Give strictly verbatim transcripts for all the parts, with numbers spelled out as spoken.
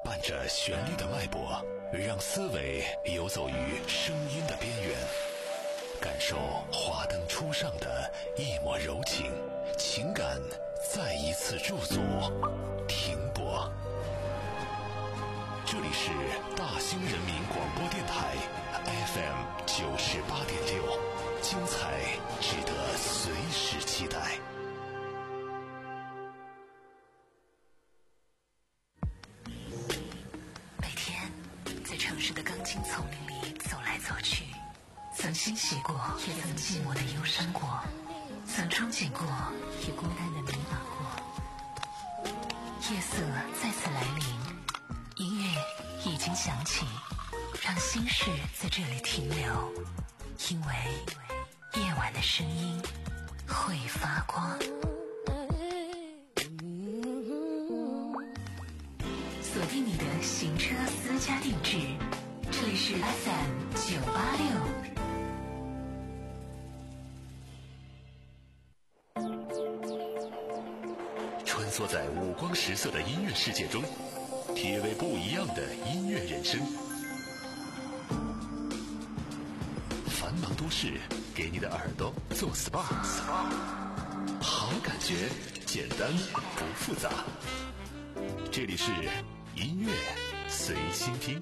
伴着旋律的脉搏，让思维游走于声音的边缘，感受华灯初上的一抹柔情，情感再一次驻足停泊。这里是大兴人民广播电台 F M 九十八点六，精彩值得随时期待。 每天在城市的钢筋丛林里走来走去，曾欣喜过，也曾寂寞的忧伤过，曾憧憬过，也孤单的迷茫过。夜色再次来临，音乐已经响起，让心事在这里停留，因为夜晚的声音会发光。锁定你的行车私家定制，这里是 F M 九八六。 穿梭在五光十色的音乐世界中，体味不一样的音乐人生。繁忙都市给你的耳朵做 S P A， 好感觉简单不复杂。这里是音乐随心听。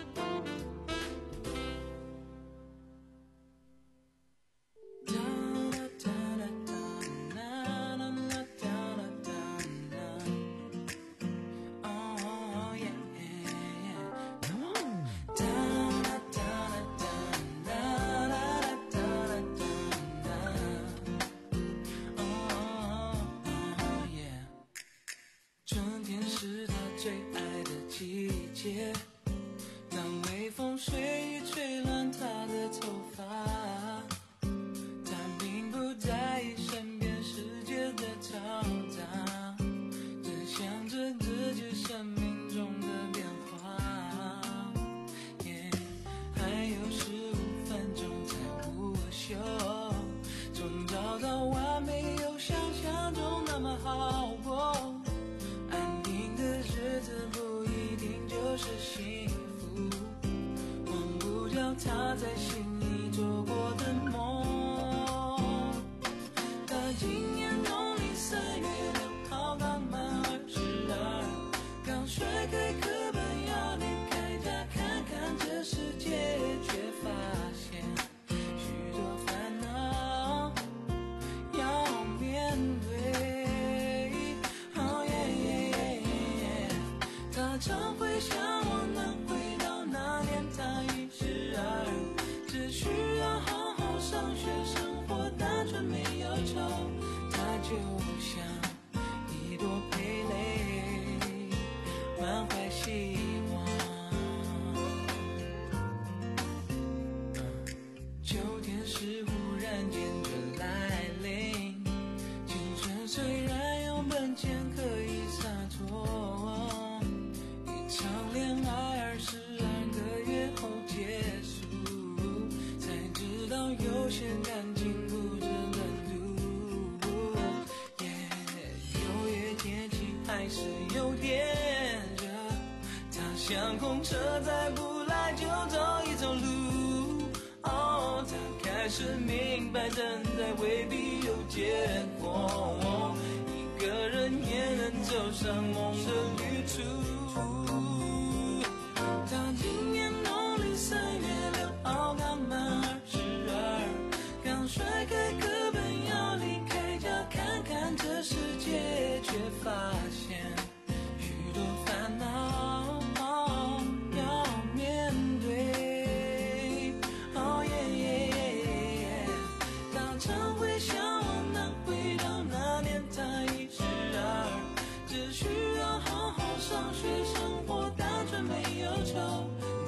像公车再不来就走一走路，哦，他开始明白等待未必有结果，一个人也能走上梦的旅途。他今年农历三月六号刚满二十二，刚甩开课本要离开家看看这世界，却发现许多烦恼要面对，哦耶耶耶，他常会向往能回到那年他一十二，只需要好好上学，生活单纯没忧愁，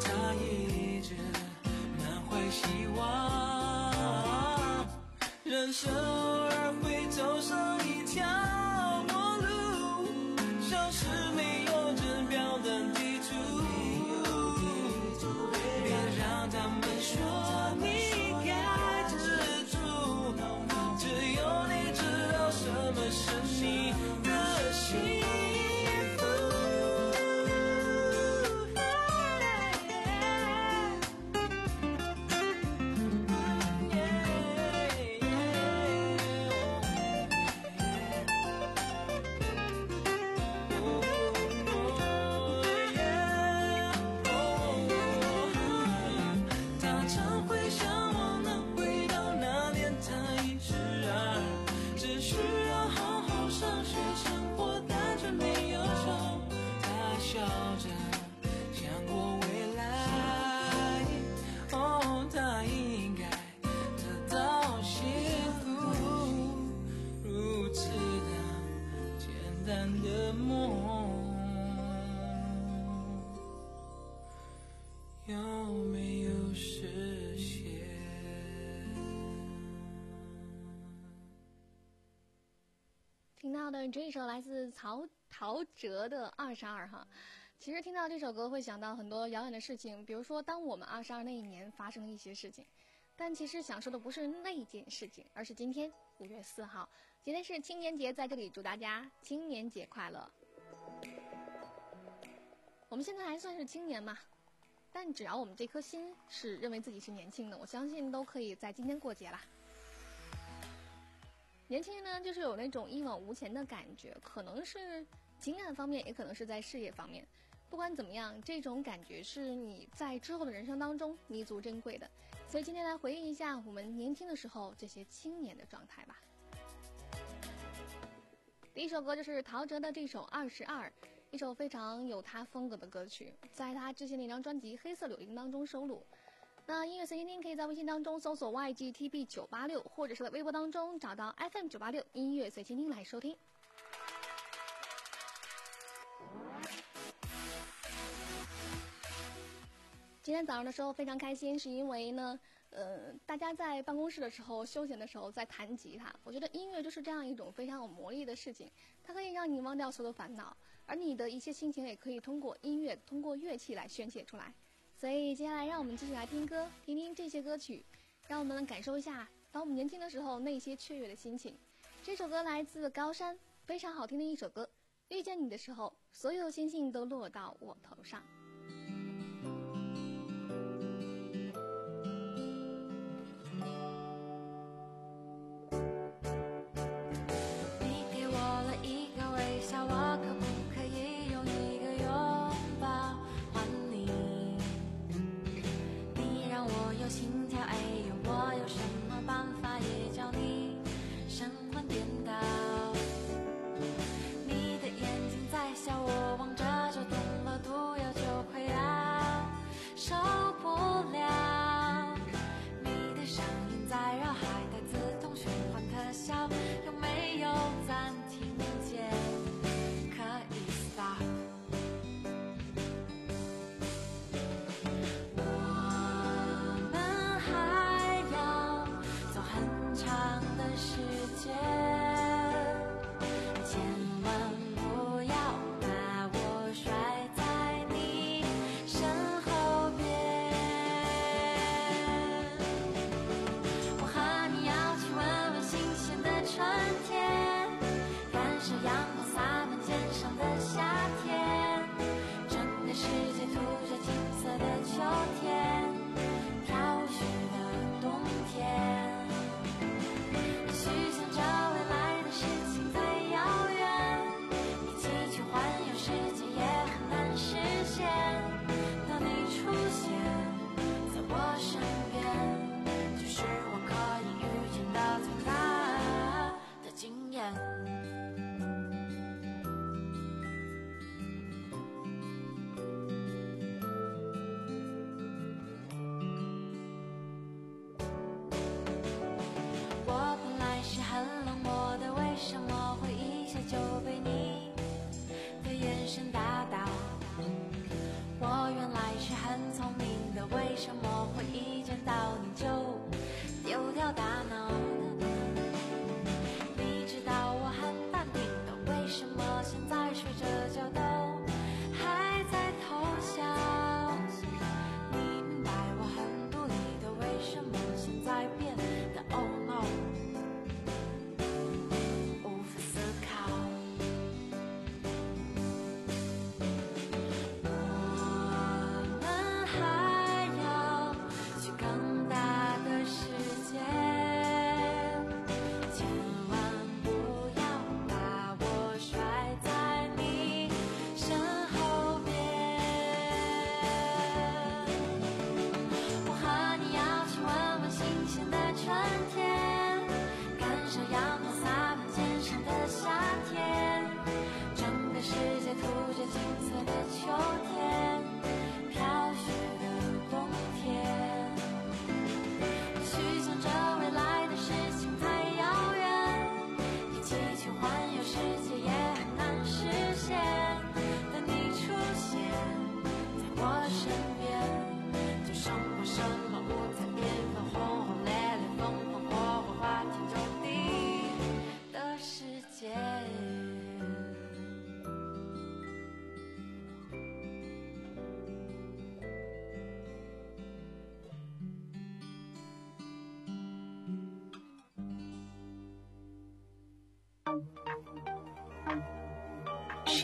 淡的梦，有没有实现？ 听到的这一首来自曹陶喆的二十二哈，其实听到这首歌会想到很多遥远的事情，比如说当我们二十二那一年发生了一些事情，但其实想说的不是那件事情，而是今天五月四号，今天是青年节，在这里祝大家青年节快乐。我们现在还算是青年嘛，但只要我们这颗心是认为自己是年轻的，我相信都可以在今天过节啦。年轻人呢，就是有那种一往无前的感觉，可能是情感方面，也可能是在事业方面。不管怎么样，这种感觉是你在之后的人生当中弥足珍贵的。所以今天来回忆一下我们年轻的时候这些青年的状态吧。第一首歌就是陶喆的这首《二十二》，一首非常有他风格的歌曲，在他之前的一张专辑《黑色柳林》当中收录。那音乐随心听可以在微信当中搜索 Y G T B 九八六， 或者是在微博当中找到 F M 九八六音乐随心听来收听。今天早上的时候非常开心，是因为呢呃，大家在办公室的时候休闲的时候在弹吉他，我觉得音乐就是这样一种非常有魔力的事情，它可以让你忘掉所有的烦恼，而你的一些心情也可以通过音乐通过乐器来宣泄出来。所以接下来让我们继续来听歌，听听这些歌曲，让我们感受一下当我们年轻的时候那些雀跃的心情。这首歌来自高山，非常好听的一首歌，遇见你的时候，所有星星都落到我头上。 你给我了一个微笑，我可不可以用一个拥抱还你？你让我有心跳，哎呦，我有什么办法也叫你神魂颠倒？你的眼睛在笑，我望着就动了，毒药就快要受不了。你的声音在绕海带自动循环特效，有没有暂停键可以 stop？ 我们还要走很长的时间，千万不要把我甩在你身后边。我和你要去闻闻新鲜的春天，感受阳光洒满肩上的夏天，整个世界涂着金色的秋天，飘雪的冬天。也许想着未来的事情再遥远，一起去环游世界也很难实现。当你出现在我身边，就是我可以遇见的最大的经验。我本来是很冷漠的，为什么会一下就被你的眼神打倒？我原来是很聪明的，为什么会一见到你就丢掉大脑？你知道我很淡定的，为什么现在睡着觉都还在偷笑？你明白我很独立的，为什么现在变得 oh no， 无法思考。我们还要去更大的世界，千万不要把我甩在你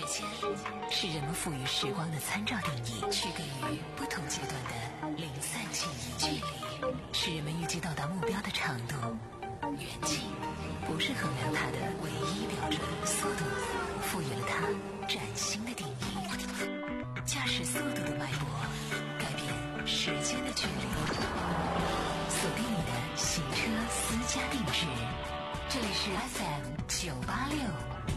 间是人们赋予时光的参照定义，区隔于不同阶段的零散记忆。距离是人们预计到达目标的长度，远近不是衡量它的唯一标准。速度赋予了它崭新的定义，驾驶速度的脉搏改变时间的距离。锁定你的行车私家定制，这里是 F M 九八六。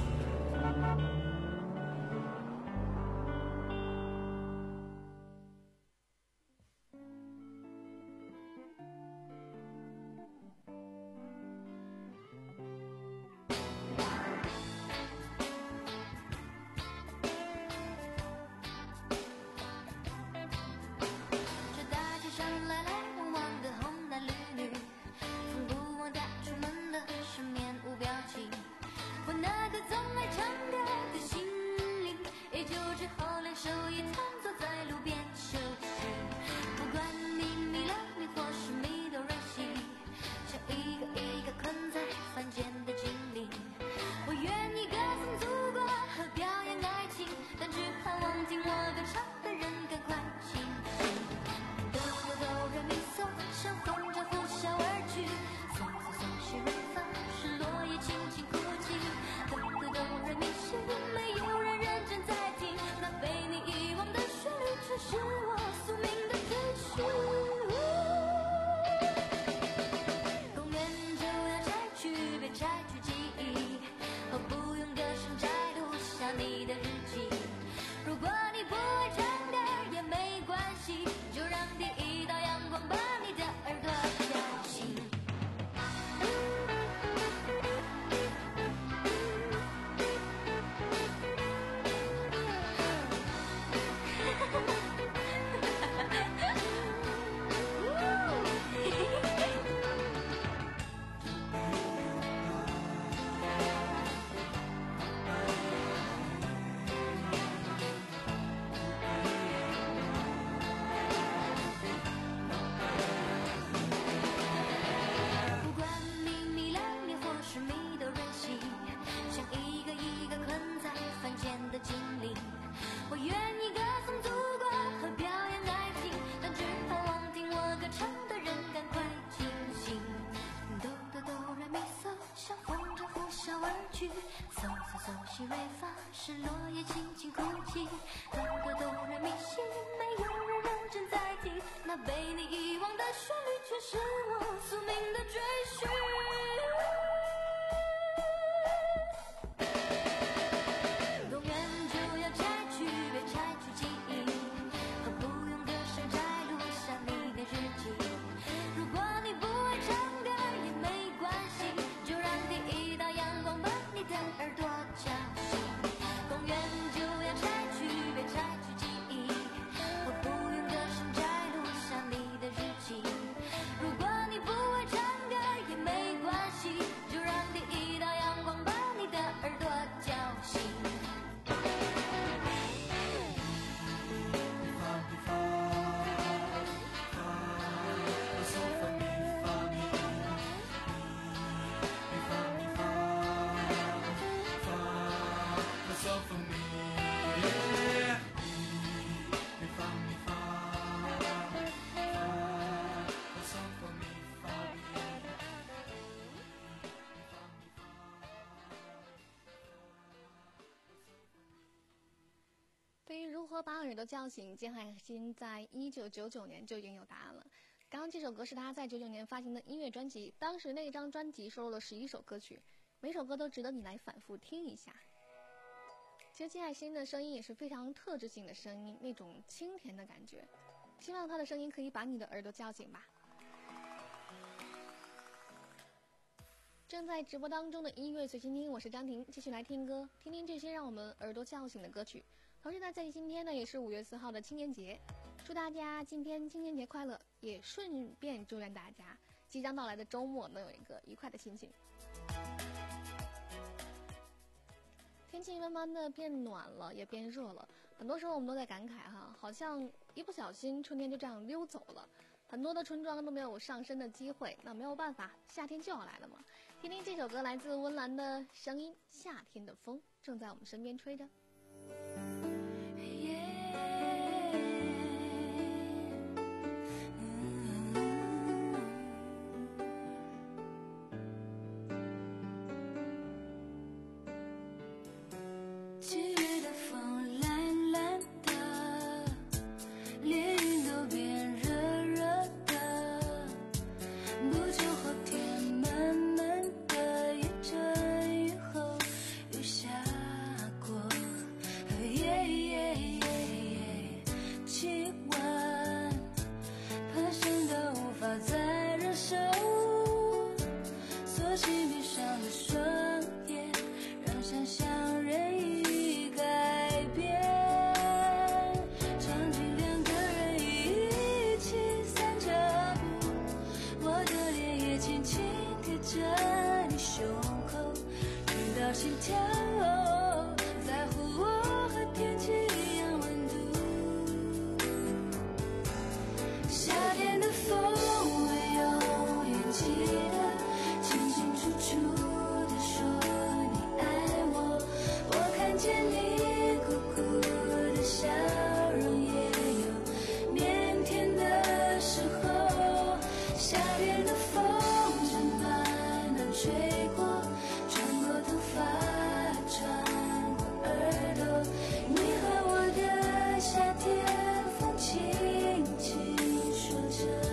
是落叶轻轻哭泣，哆哆哆来咪西，没有人认真在听，那被你遗忘的旋律却是我宿命的追寻。公园就要拆去，别拆去记忆，何不用歌声摘录下你的日记。如果你不会唱歌也没关系，就让第一道阳光把你的耳朵叫醒。公园就要拆去，别拆去记忆，何不用歌声摘录下你的日记。如果你不会唱歌也没关系，就让第一道阳光把你的耳朵叫醒。 对于如何把耳朵叫醒，金海心在一九九九年就已经有答案了。刚刚这首歌是他在九九年发行的音乐专辑，当时那张专辑收录了十一首歌曲，每首歌都值得你来反复听一下。其实金海心的声音也是非常特质性的声音，那种清甜的感觉，希望他的声音可以把你的耳朵叫醒吧。正在直播当中的音乐随心听，我是张婷，继续来听歌，听听这些让我们耳朵叫醒的歌曲。同时呢，在今天呢也是五月四号的青年节，祝大家今天青年节快乐，也顺便祝愿大家即将到来的周末能有一个愉快的心情。天气慢慢的变暖了，也变热了，很多时候我们都在感慨哈，好像一不小心春天就这样溜走了，很多的春装都没有上身的机会，那没有办法，夏天就要来了嘛。听听这首歌，来自温岚的声音，夏天的风正在我们身边吹着。 七月的风懒懒的，连云都变热热的，不久后天慢慢的一阵雨后又下过，耶耶耶，气温攀升到无法再忍受，索性闭上了双眼，让想象任意改变，场景两个人一起散着步，我的脸也轻轻贴着你胸口，听到心跳，在乎我和天气一样温度。夏天的风我永远记得，清清楚楚地说你爱我，我看见你酷酷的笑容，也有腼腆的时候。夏天的风正慢慢吹过，穿过头发，穿过耳朵，你和我的夏天，风轻轻说着。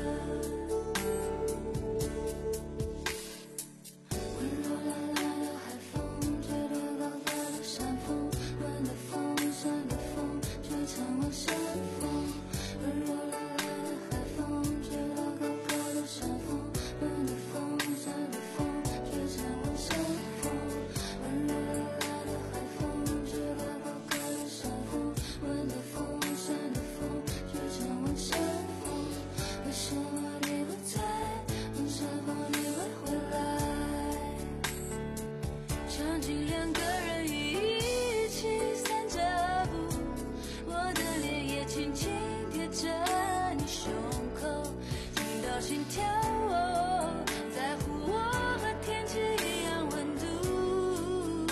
温柔懒懒的海风，吹得高高的山峰，暖的风，酸的风，吹成我山风。温柔懒懒的海风，吹得高高的山峰，暖的风，酸的风，吹成我山风。温柔懒懒的海风，吹得高高的山峰，暖的风，酸的风，吹成我山风。为什么你不在？问什么你会回来？场景两个人一起散着步，我的脸也轻轻贴着你胸口，听到心跳，在乎我和天气一样温度。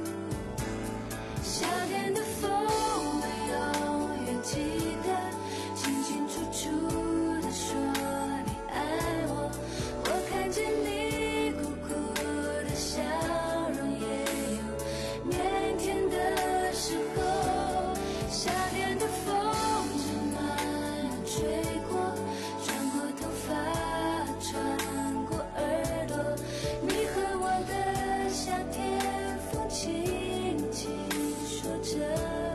夏天的风我永远记得，清清楚楚地说你爱我，我看见你酷酷的笑容，也有腼腆的时候。夏天的风正慢慢吹过，穿过头发，穿过耳朵，你和我的夏天，风轻轻说着。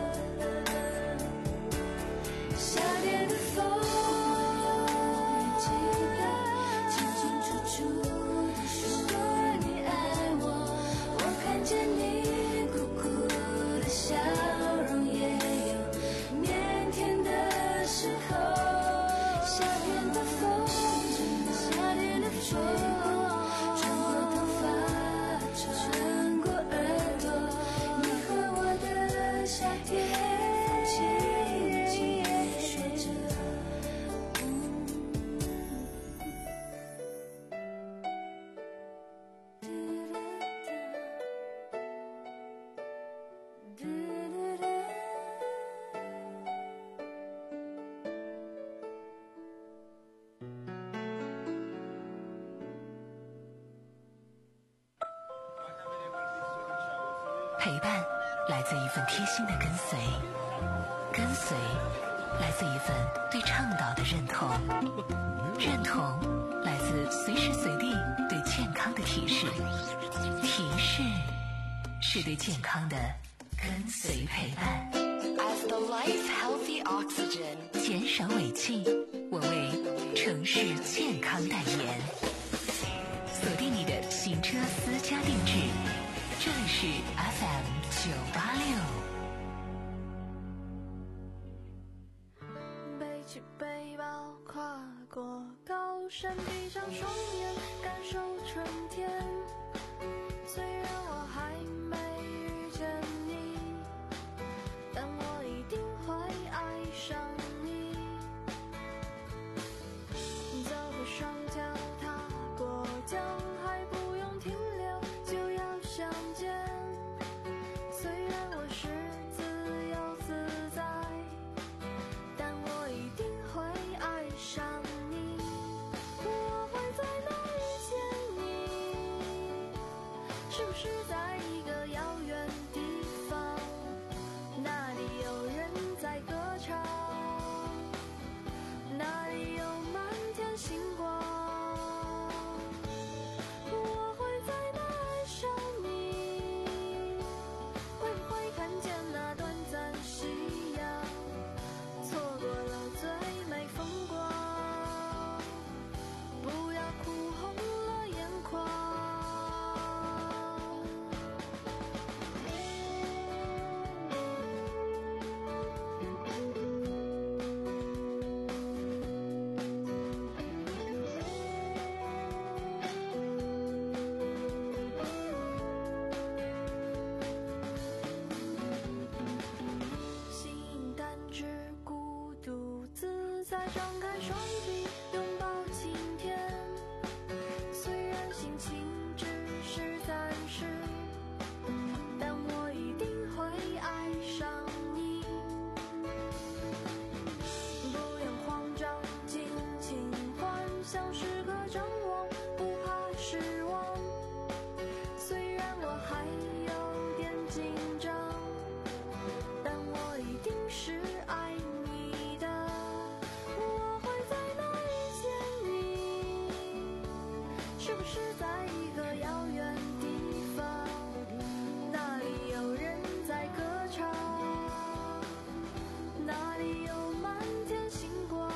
夏天的风记得，清清楚楚地说你爱我，我看见你酷酷的笑容，也有腼腆的时候。夏天的风，夏天的风，穿过头发，穿过耳朵，你和我的夏天，轻轻说着。 陪伴来自一份贴心的跟随，跟随来自一份对倡导的认同，认同来自随时随地对健康的提示，提示是对健康的跟随陪伴。As the life healthy oxygen， 减少尾气，我为城市健康代言。锁定你的行车私家定制，这里是 F M 九八六。 背起背包，跨过高山，闭上双眼，感受春天。虽然我还没遇见你，但我一定会爱上你。走过双脚，踏过江，还不用停留就要相见。虽然我是自是不是在一个遥远地方，那里有人在歌唱，那里有满天星光，我会在那爱上你，会不会看见那短暂夕阳，错过了最美风光，不要哭红了眼眶。心感知孤独自在，张开双臂拥抱晴天，虽然心情只是暂时，但我一定会爱上你。不用慌张，尽情幻想，时刻张望，不怕失望。虽然我还有点紧张，但我一定是爱你的。我会在哪遇见你？是不是在一个遥远地方，那里有人在歌唱，那里有满天星光，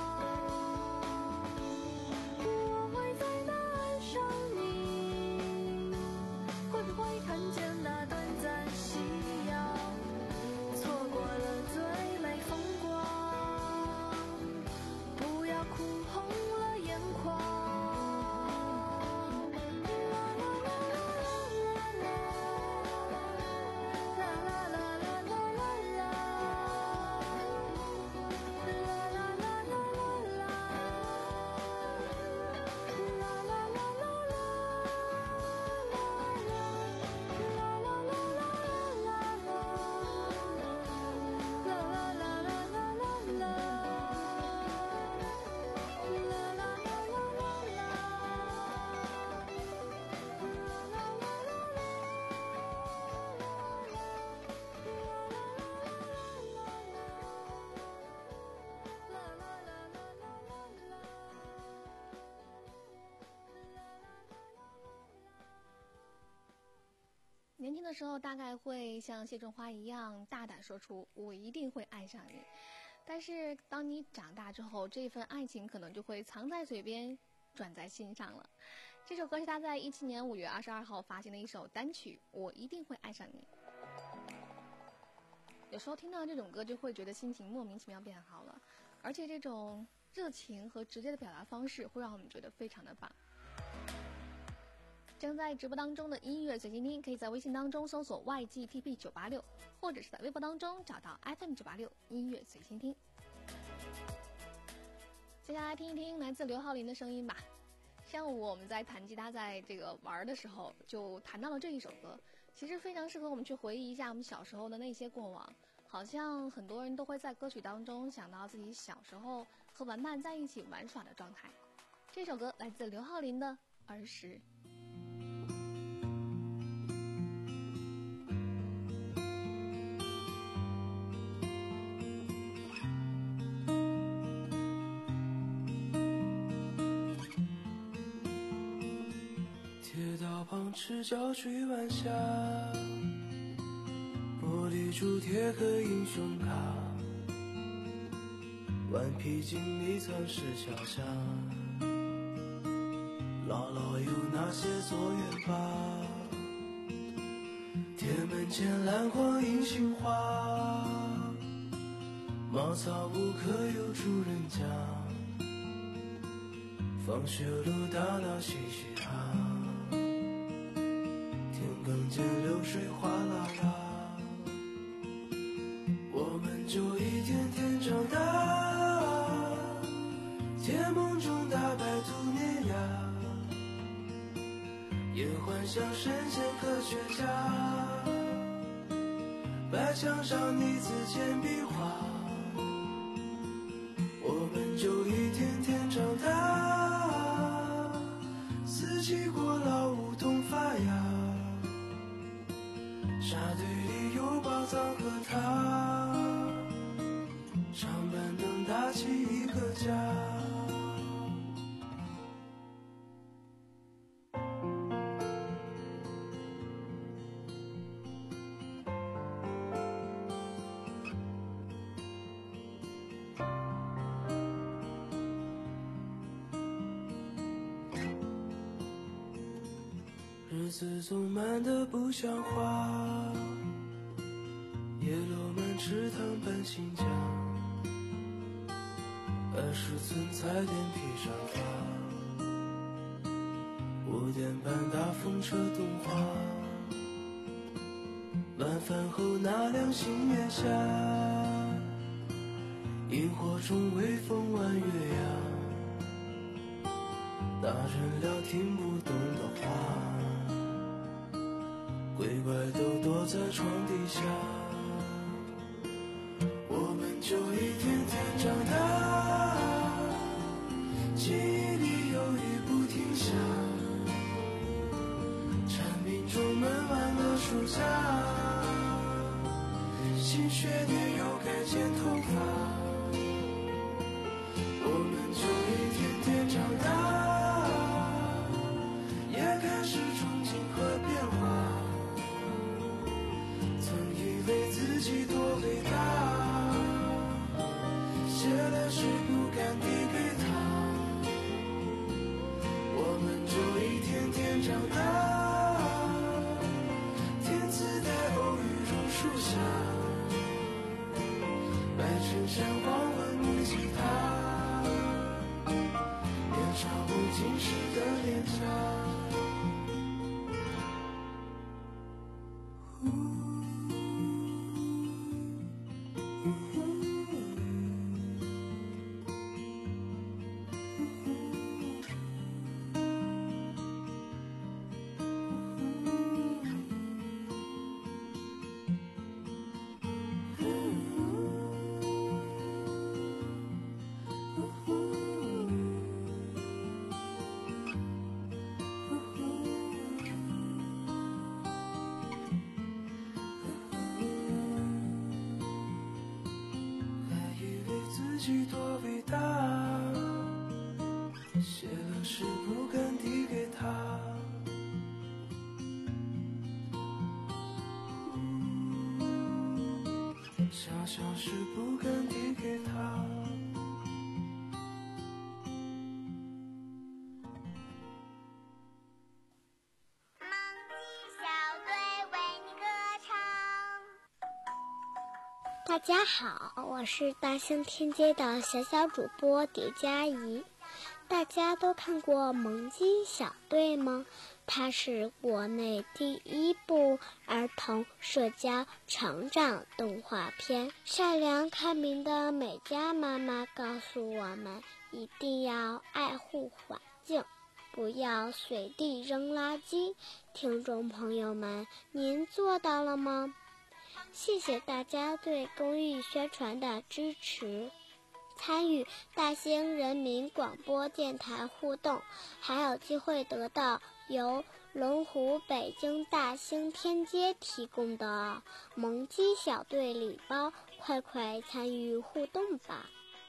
我会在那爱上你，会不会看见那短暂夕阳，错过了最美风光，不要哭红了眼眶。啦啦啦啦啦啦啦啦啦啦啦啦啦，啦啦啦啦啦啦，啦啦啦啦啦。 年轻的时候大概会像谢春花一样大胆说出我一定会爱上你，但是当你长大之后，这份爱情可能就会藏在嘴边，转在心上了。这首歌是他在一七年五月二十二号发行的一首单曲《我一定会爱上你》。有时候听到这种歌就会觉得心情莫名其妙变好了，而且这种热情和直接的表达方式会让我们觉得非常的棒。正在直播当中的音乐随心听，可以在微信当中搜索 Y G T P 九八六，或者是在微博当中找到 F M 九八六音乐随心听。接下来听一听来自刘浩林的声音吧。上午我们在弹吉他，在这个玩的时候就弹到了这一首歌，其实非常适合我们去回忆一下我们小时候的那些过往。好像很多人都会在歌曲当中想到自己小时候和玩伴在一起玩耍的状态。这首歌来自刘浩林的《儿时》。 铁道旁赤脚追晚霞，玻璃珠贴个英雄卡，顽皮筋迷藏石桥下，姥姥有那些作业吧，铁门前篮筐银杏花，茅草屋可有主人家，放学路打闹嘻嘻哈，田埂间流水哗啦啦，我们就一天天长大，甜梦中打败兔年呀，也幻想神仙科学家，白墙上你字简笔画，我们就一天天长大，四季过老梧桐发芽， 脏和他，上班能搭起一个家。日子总慢得不像话，叶落满池塘般新疆，二十寸彩电披上发，五点半大风车动画，晚饭后那辆星月下，萤火虫微风弯月牙，大人聊听不懂的话，鬼怪都躲在床底下，我们就一天天长大，记忆里有雨不停下，蝉鸣中闷完了暑假，新学年又该剪头发，我们就一天天长大，也开始憧憬和变化，曾以为自己多伟大，写了诗不敢递给他，我们就一天天长大，天自带偶遇榕树下，白衬衫黄昏木吉他，年少不经事的脸颊。自己多伟大，写了诗不敢递给他，想想诗不敢递给他。 大家好，我是大兴天街的小小主播蝶佳怡。大家都看过《萌鸡小队》吗？它是国内第一部儿童社交成长动画片。善良开明的美嘉妈妈告诉我们，一定要爱护环境，不要随地扔垃圾。听众朋友们，您做到了吗？谢谢大家对公益宣传的支持。参与大兴人民广播电台互动，还有机会得到由龙湖北京大兴天街提供的萌鸡小队礼包，快快参与互动吧。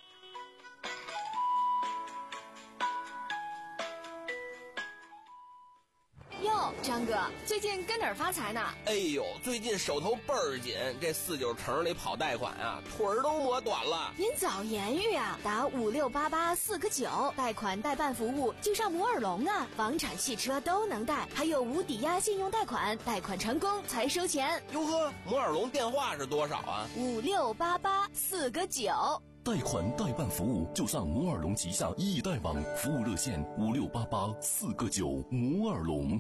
哟，张哥，最近跟哪儿发财呢？ 哎呦，最近手头倍儿紧，这四九城里跑贷款啊，腿儿都磨短了。 您早言语啊，打五六八八四个九，贷款代办服务就上摩尔龙啊，房产、汽车都能贷，还有无抵押信用贷款，贷款成功才收钱。 哟呵，摩尔龙电话是多少啊？ 五六八八四个九。 贷款代办服务就上摩尔龙旗下易贷网，服务热线五六八八四个九。摩尔龙。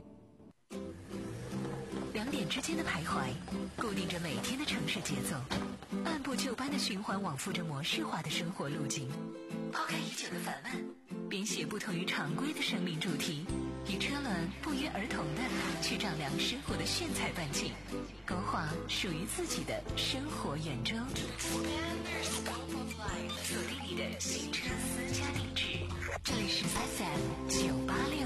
两点之间的徘徊，固定着每天的城市节奏，按部就班的循环往复着模式化的生活路径。抛开已久的烦闷，编写不同于常规的生命主题，与车轮不约而同的去丈量生活的炫彩半径，勾画属于自己的生活圆周。锁定你的新车私家定制，这里是 F M 九八六。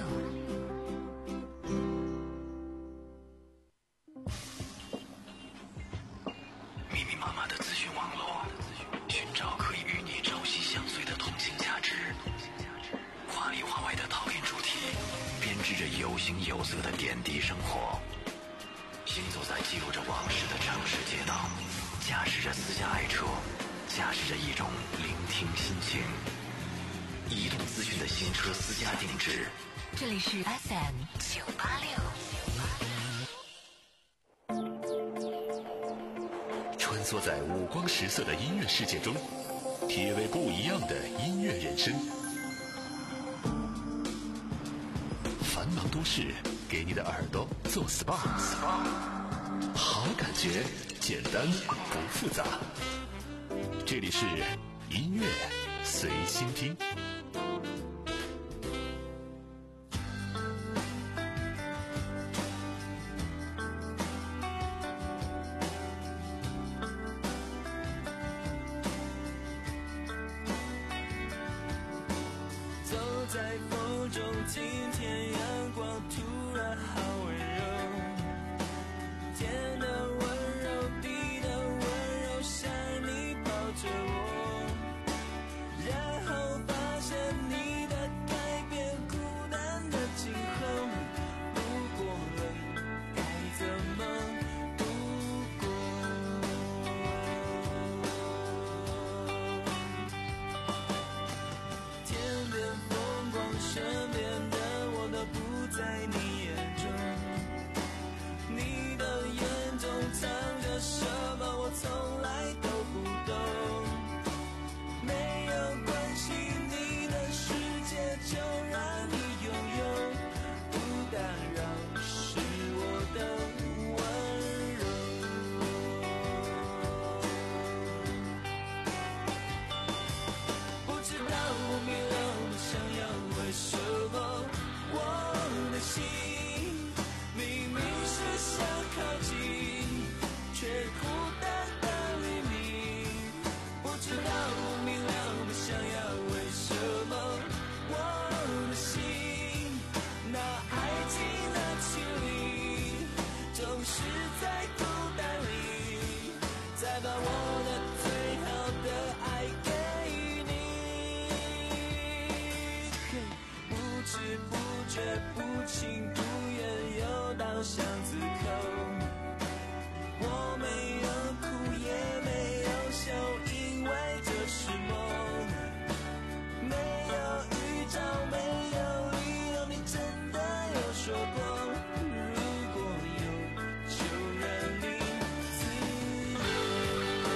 的资讯网络，寻找可以与你朝夕相随的同性价值，话里话外的讨论主题，编织着有形有色的点滴生活。行走在记录着往事的城市街道，驾驶着私家爱车，驾驶着一种聆听心情。移动资讯的新车私家定制， 这里是 F M 九八六。 穿梭在五光十色的音乐世界中，体味不一样的音乐人生。繁忙都市，给你的耳朵做 S P A， 好感觉，简单不复杂。这里是音乐随心听。 在风中，今天阳光突然好温柔，天的温柔，地的温柔，像你抱着我，然后发现你的改变，孤单的今后，不过了，该怎么度过？天边风身边的我都不在你眼中，你的眼中藏着什么我从来都不懂，没有关系，你的世界就让你拥有，不打扰是我的温柔。不知道我迷了，我想要为什么我的心明明是想靠近，却孤单的黎明。不知道我明了，我想要为什么我的心那爱情的距离，总是在孤单里，再把我的最好的爱给不知不觉，不情不愿，又到巷子口。我没有哭，也没有笑，因为这是梦。没有预兆，没有理由，你真的有说过，如果有，就让你自由。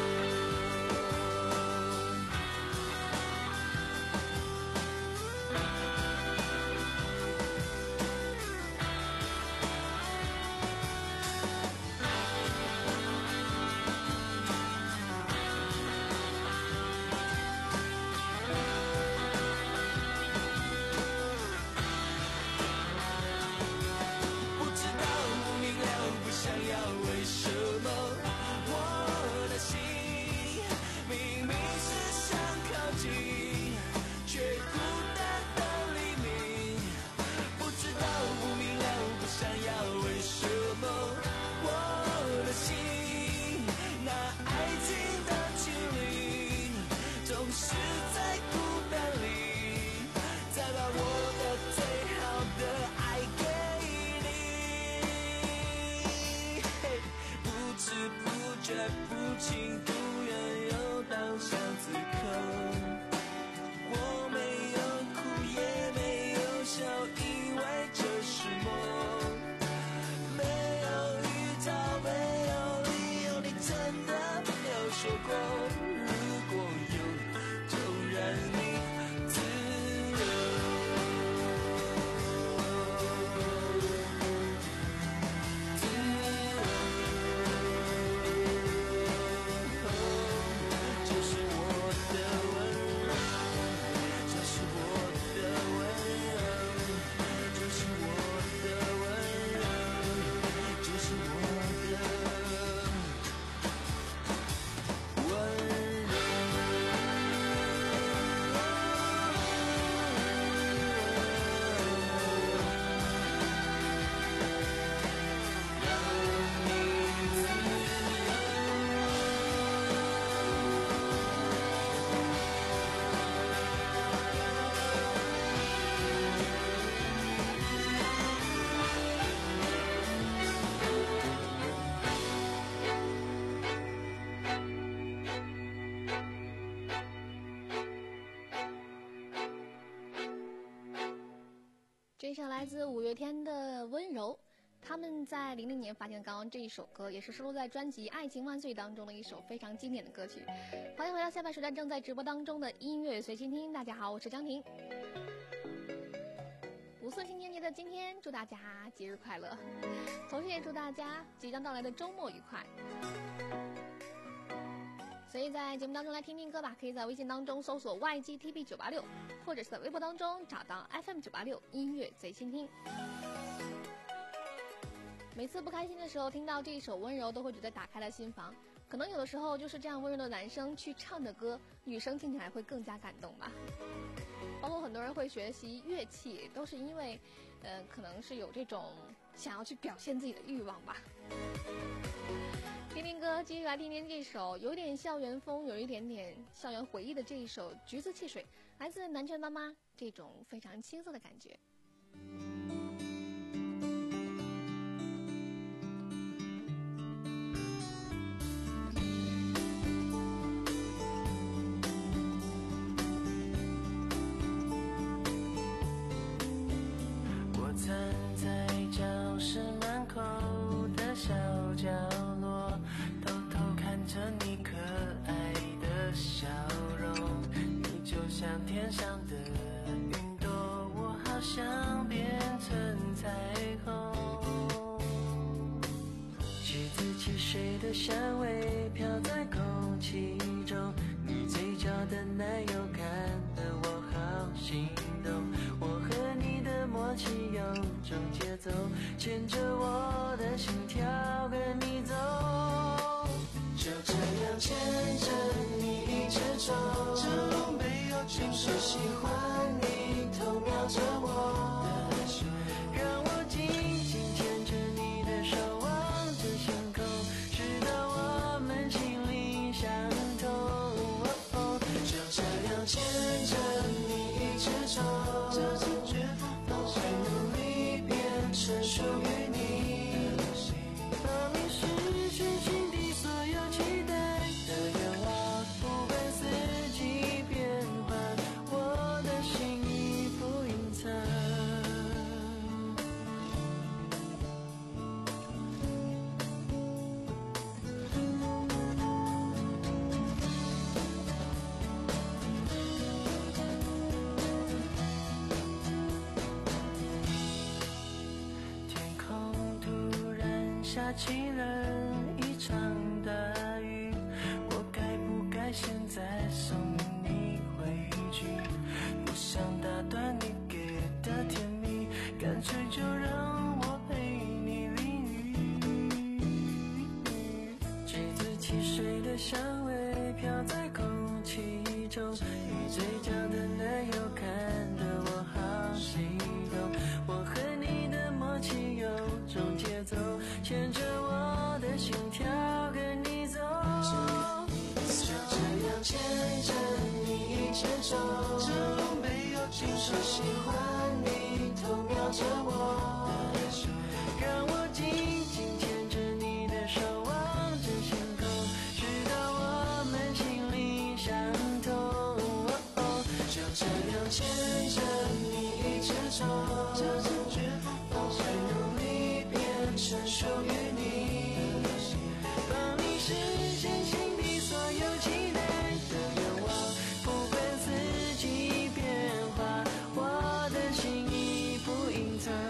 不情不愿，又到巷子口。我没有哭，也没有笑，因为这是梦。没有预兆，没有理由，你真的没有说过，如果有，就让你自由。温这是来自五月天的温柔，他们在零零年发行刚刚这一首歌，也是收录在专辑《爱情万岁》当中的一首非常经典的歌曲。欢迎回到下半时段正在直播当中的音乐随心听，大家好，我是江婷。五四青年节的今天，祝大家节日快乐，同时也祝大家即将到来的周末愉快。所以在节目当中来听听歌吧，可以在微信当中搜索 Y G T V 九八六，或者是在微博当中找到 F M 九八六音乐随心听。每次不开心的时候听到这一首温柔，都会觉得打开了心房。可能有的时候就是这样温柔的男生去唱的歌，女生听起来会更加感动吧。包括很多人会学习乐器，都是因为呃，可能是有这种想要去表现自己的欲望吧。听听歌，继续来听听这首有点校园风，有一点点校园回忆的这一首《橘子汽水》，来自南拳妈妈，这种非常青涩的感觉。 我站在教室门口的小角落，偷偷看着你可爱的笑容，你就像天上的云朵，我好想变成彩虹。橘子汽水的香味飘在空气中，你嘴角的奶油看得我好心动，我和你的默契有种节奏，牵着我的心跳跟你走，就这样牵着你一直走，这路没有尽头，喜欢你偷瞄着我的手，让我紧紧牵着你的手，望着星空，直到我们心灵相通，哦哦，就这样牵着你一直走，这次绝不放手，会努力变成属于你的心，帮你实现心底所有期待的愿望，不管四季变换，我的心意不隐藏。天空突然下起了一场大雨，我该不该现在送你回去？不想打断你给的甜蜜，干脆就让我陪你淋雨。橘子汽水的香味飘在空气中，你嘴角的奶油看得我好心动，我和你的默契有种节奏，牵着我的心跳跟你走，就这样牵着你一直走，这路没有尽头，喜欢你偷瞄着我的手，让我紧紧牵着你的手，望着星空，直到我们心灵相通，哦哦，就这样牵着你一直走，这次绝不放手，会努力变成属于你的心，帮你实现心底所有期待的愿望，不管四季变化，我的心意不隐藏。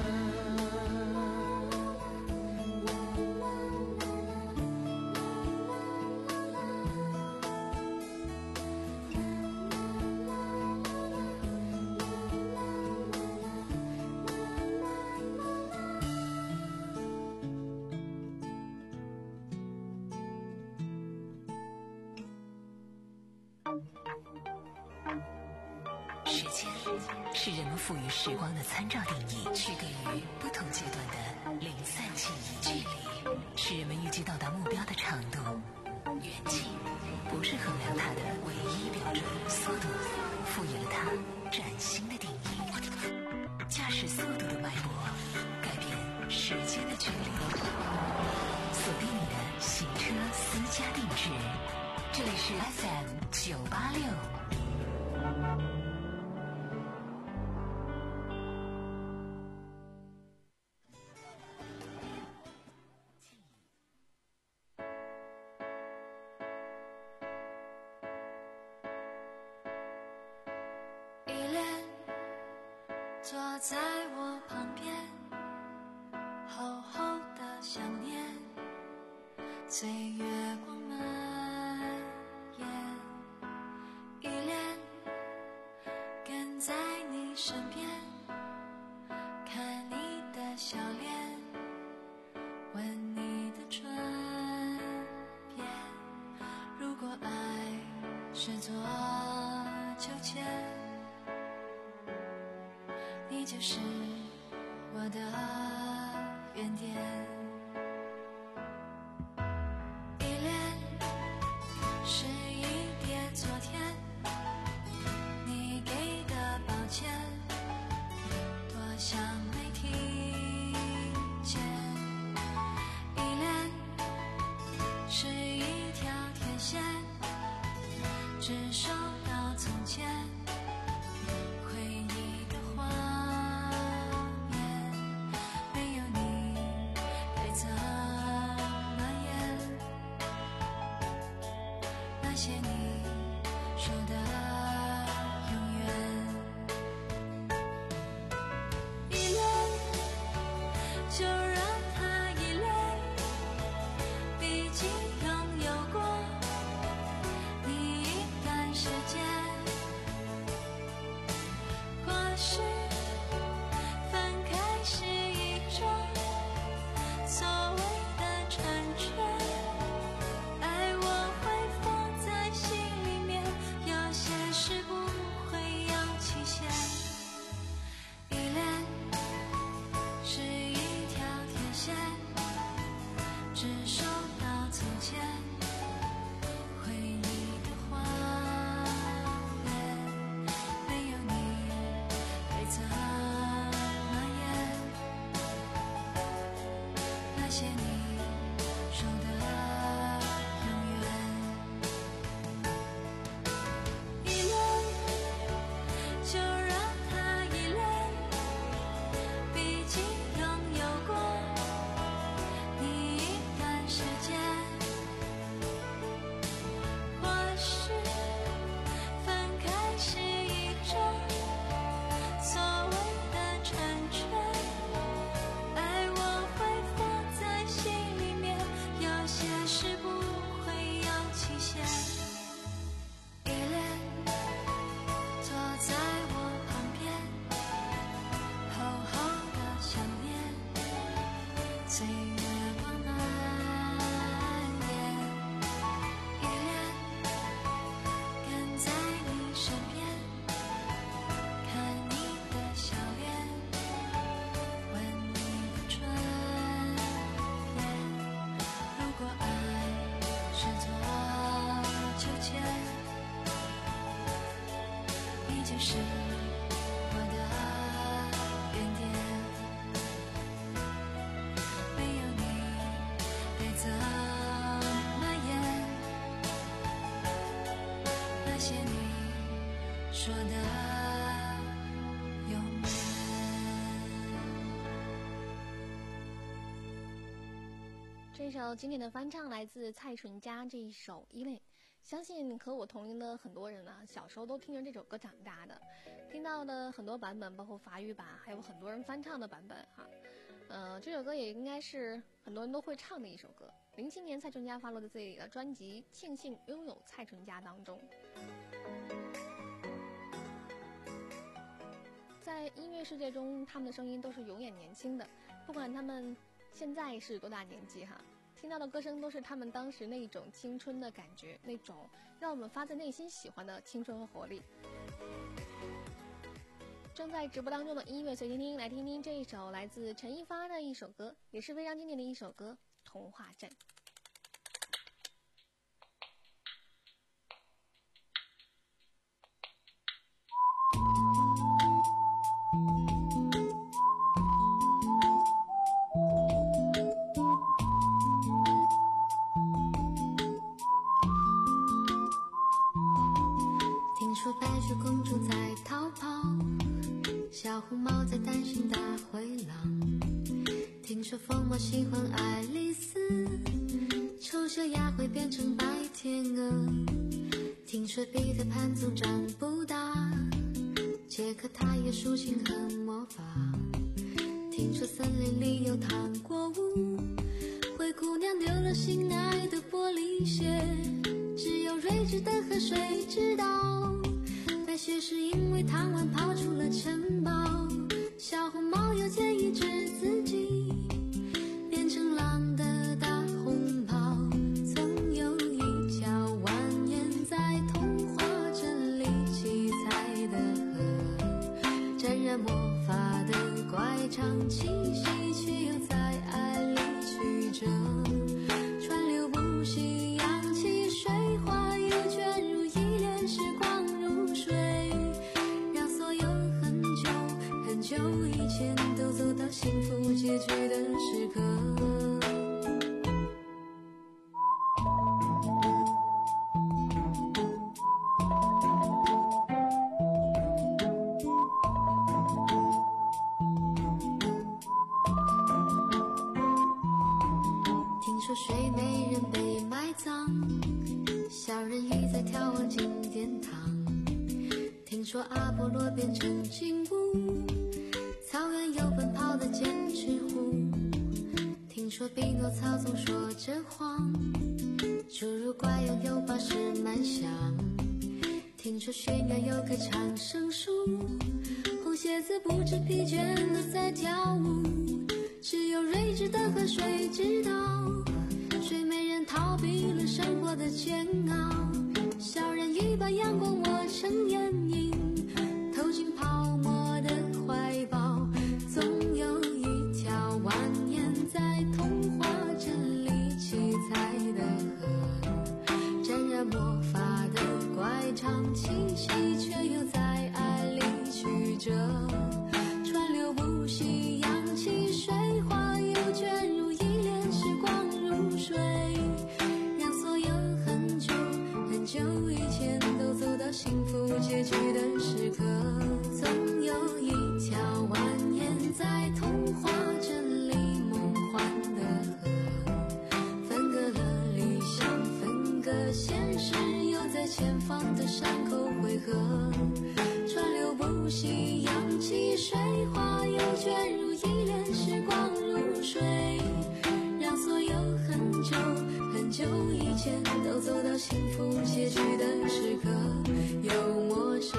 时间是人们赋予时光的参照定义，区隔于不同阶段的零散记忆。距离是人们预计到达目标的长度，远近不是衡量它的唯一标准。速度赋予了它崭新的定义，驾驶速度的脉搏改变时间的距离。锁定你的行车私家定制，这里是 F M 九八六。 坐在我旁边，厚厚的想念，随月光蔓延，依恋跟在你身边，看你的笑脸，闻你的唇边。如果爱是座秋千，你就是我的原点。依恋是一叠昨天，你给的抱歉，多想没听见。依恋是一条天线，只收到从前回忆的画面，没有你该怎么演？那些你说的永远，依恋就让它依恋，毕竟拥有过你一段时间。或许分开是一种所谓的成全，爱我会放在心里面，有些事不会有期限。依恋是一条天线，只收到从前回忆的画面，没有你该怎么演？那些你说的永远，依恋就让它依恋，毕竟拥有过你一段时间。或许分开是一种所谓的成全，爱我会放在心里面，有些事不会有期限。依恋坐在我旁边，厚厚的想念，随月光蔓延，依恋跟在你身边，看你的笑脸，闻你的唇边。如果爱是座秋千，你就是我的原点，没有你该怎么演？那些你说的永远。 这首经典的翻唱来自蔡淳佳这一首《依恋》，相信和我同龄的很多人呢、啊，小时候都听着这首歌长大的，听到的很多版本，包括法语版，还有很多人翻唱的版本哈、啊。呃，这首歌也应该是很多人都会唱的一首歌。零七年蔡淳佳发落在自己的专辑《庆幸拥有蔡淳佳》当中。在音乐世界中，他们的声音都是永远年轻的，不管他们现在是多大年纪哈，听到的歌声都是他们当时那种青春的感觉，那种让我们发自内心喜欢的青春和活力。正在直播当中的音乐随听听，来听听这一首来自陈一发的一首歌，也是非常经典的一首歌《童话镇》。 听说白雪公主在逃跑，小红帽在担心大灰狼。听说疯帽喜欢爱丽丝，丑小鸭会变成白天鹅。听说彼得潘总长不大， 杰克他也竖琴和魔法，听说森林里有糖果屋，灰姑娘丢了心爱的玻璃鞋，只有睿智的河水知道，白雪是因为贪玩跑出了城堡，小红帽又建议治自己变成狼的大红袍，总有一条蜿蜒在童话镇里七彩的河，沾染魔法的乖张气息，却又在爱里曲折，川流不息，扬起水花，又卷入一帘时光如水，让所有很久很久以前都走到幸福结局的时刻。听说睡美人被埋葬，小人鱼在眺望金殿堂，听说阿波罗变成金乌，草原有奔跑的剑齿虎，听说匹诺曹总说着谎，侏儒怪拥有宝石满箱，听说悬崖有棵长生树，红鞋子不知疲倦地在跳舞，只有睿智的河水知道，睡美人逃避了生活的煎熬，小人鱼把阳光抹成眼影，投进泡沫的怀抱，总有一条蜿蜒在童话镇里七彩的河，沾染魔法的乖张气息，却又在爱里曲折，川流不息，扬起水花，又卷入一帘时光如水，让所有很久很久以前都走到幸福结局的时刻，总有一条蜿蜒在童话镇里梦幻的河，分隔了理想，分隔现实，又在前方的山口汇合，川流不息，扬起水花，又卷入一帘时光如水，让所有很久很久以前都走到幸福结局的时刻，幽默着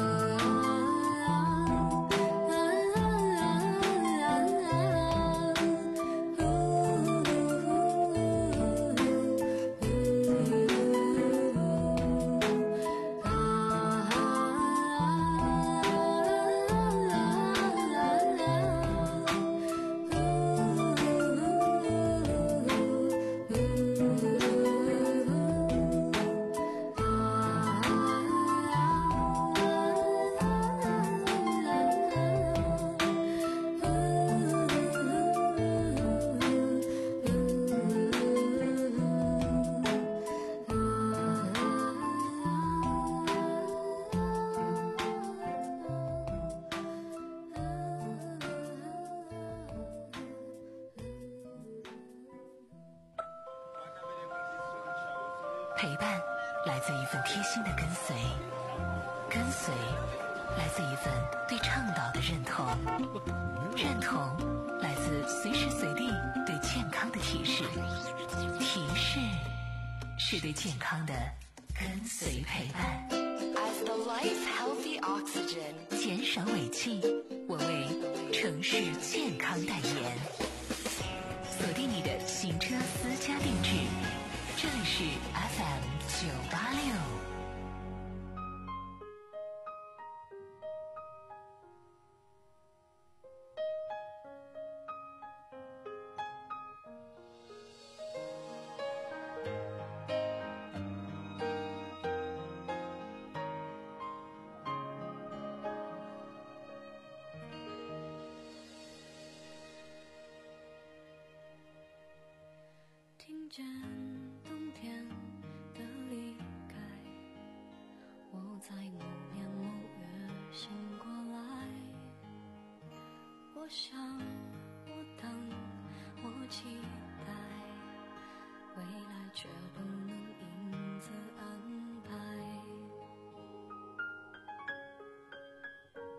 陪伴来自一份贴心的跟随，跟随来自一份对倡导的认同，认同来自随时随地对健康的提示，提示是对健康的跟随陪伴。 As the life healthy oxygen， 减少尾气，我为城市健康代言。锁定你的行车私家定制，这里是 F M 九八六。 听见冬天的离开，我在某年某月醒过来。我想，我等，我期待，未来却不能因此安排。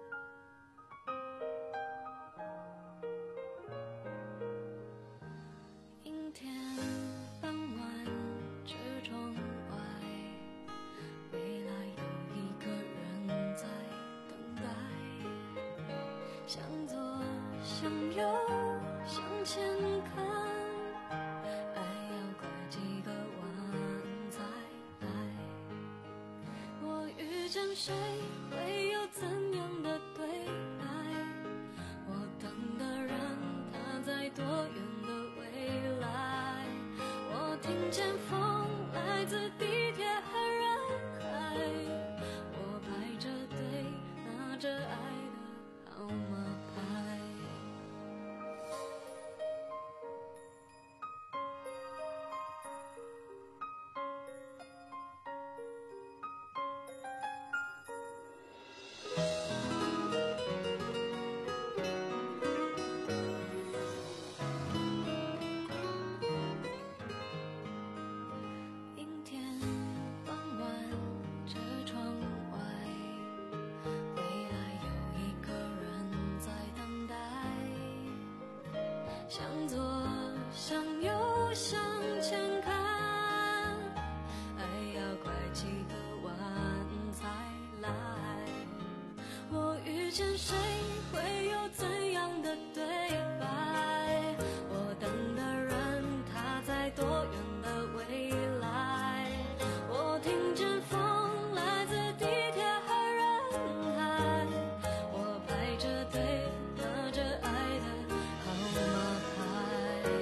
向左向右向前看，爱要拐几个弯才来。我遇见谁会有怎样的对白？我等的人他在多远的未来？我听见风来自地铁和人海，我排着队拿着爱的号码牌。阴天傍晚，这窗外，未来有一个人在等待。向左向右向前看，爱要拐几个弯才来。我遇见谁会有怎样的对白？我等的人他在多远的未来？我听见风来自地铁和人海，我排着队拿着爱的号码牌。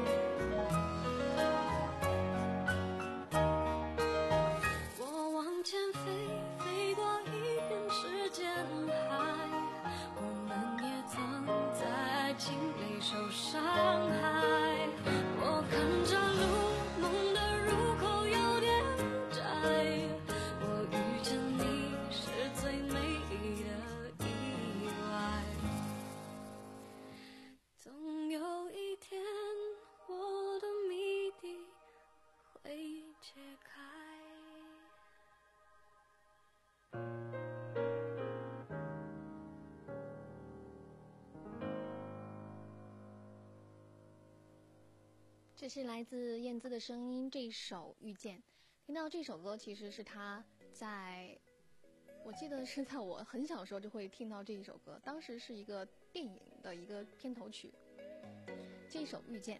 我往前飞，飞过一片时间海，我们也曾在爱情里受伤害。我看着路，梦的入口有点窄，我遇见你是最美丽的意外。总有一天，我的谜底会解开。 这是来自燕姿的声音，这首《遇见》。听到这首歌，其实是她在，我记得是在我很小的时候就会听到这一首歌，当时是一个电影的一个片头曲。这首《遇见》，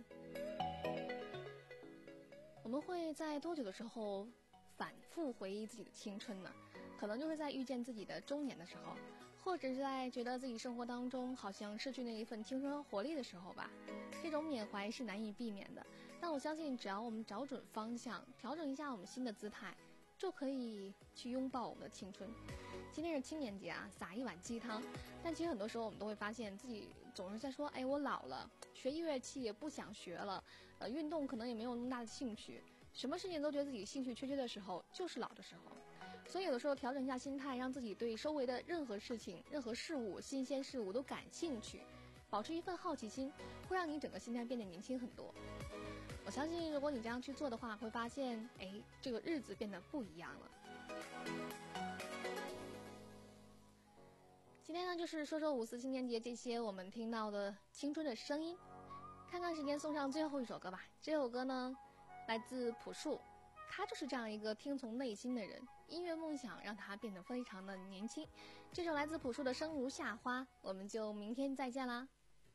我们会在多久的时候反复回忆自己的青春呢？可能就是在遇见自己的中年的时候，或者是在觉得自己生活当中好像失去那一份青春和活力的时候吧。这种缅怀是难以避免的，但我相信只要我们找准方向，调整一下我们新的姿态，就可以去拥抱我们的青春。今天是青年节啊，撒一碗鸡汤。但其实很多时候我们都会发现自己总是在说，哎，我老了，学乐器也不想学了，呃，运动可能也没有那么大的兴趣，什么事情都觉得自己兴趣缺缺的时候，就是老的时候。所以有的时候调整一下心态，让自己对周围的任何事情、任何事物、新鲜事物都感兴趣，保持一份好奇心，会让你整个心态变得年轻很多。我相信如果你这样去做的话，会发现，哎，这个日子变得不一样了。今天呢，就是说说五四青年节这些我们听到的青春的声音。看看时间，送上最后一首歌吧。这首歌呢，来自朴树，他就是这样一个听从内心的人，音乐梦想让他变得非常的年轻。这首来自朴树的《生如夏花》，我们就明天再见啦。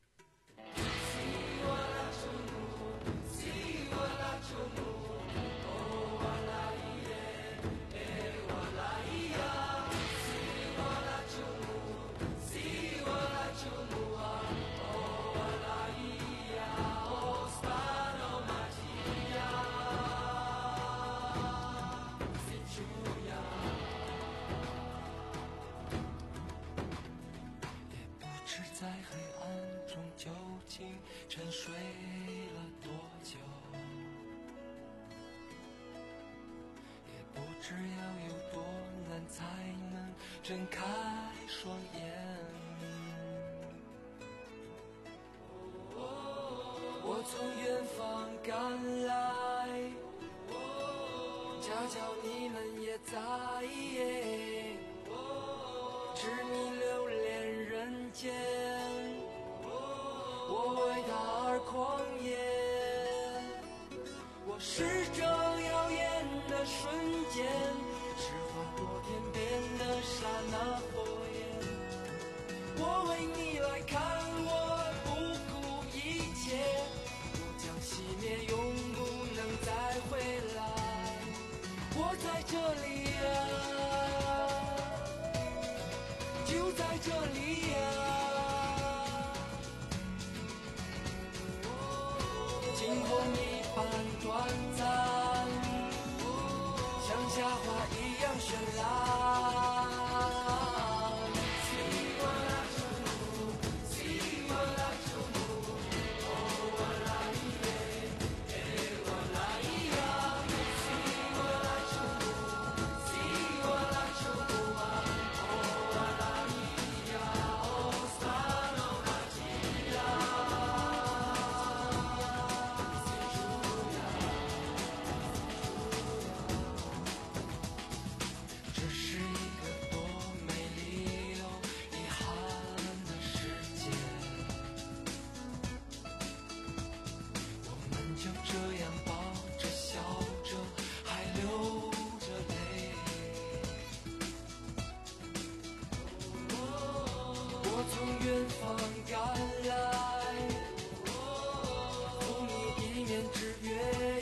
在黑暗中究竟沉睡了多久，也不知要有多难才能睁开双眼。我从远方赶来，恰巧你们也在，知你留恋人间，我为他而狂野。我是这耀眼的瞬间，是划过天边的刹那火焰。我为你而在这里呀、惊鸿一般短暂，像夏花一样绚烂。从远方赶来，赴你一面之约，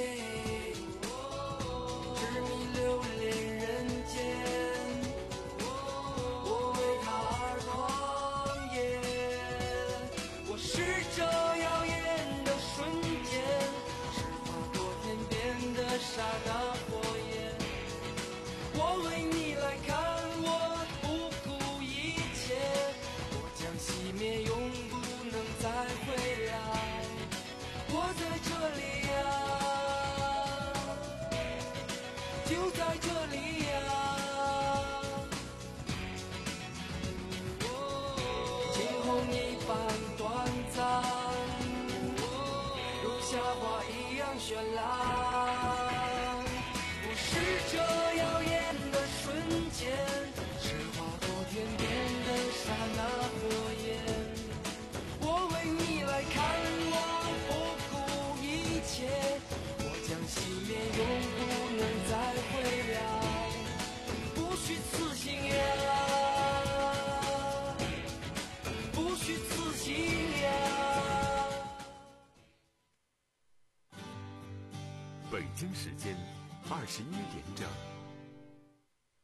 执迷流连人间，我为他而狂野。我是这耀眼的瞬间，是划过天边的刹那火焰。我为你来看，我不顾一切，熄灭，永不能再回来。我在这里呀、啊，就在这里呀、啊。惊鸿一般短暂，如夏花一样绚烂。我是这耀眼的瞬间，是划过天边的刹那火焰。我为你来看，我不顾一切，我将熄灭，永不能再回来。不虚此行呀，不虚此行呀。 北京时间二十一点整。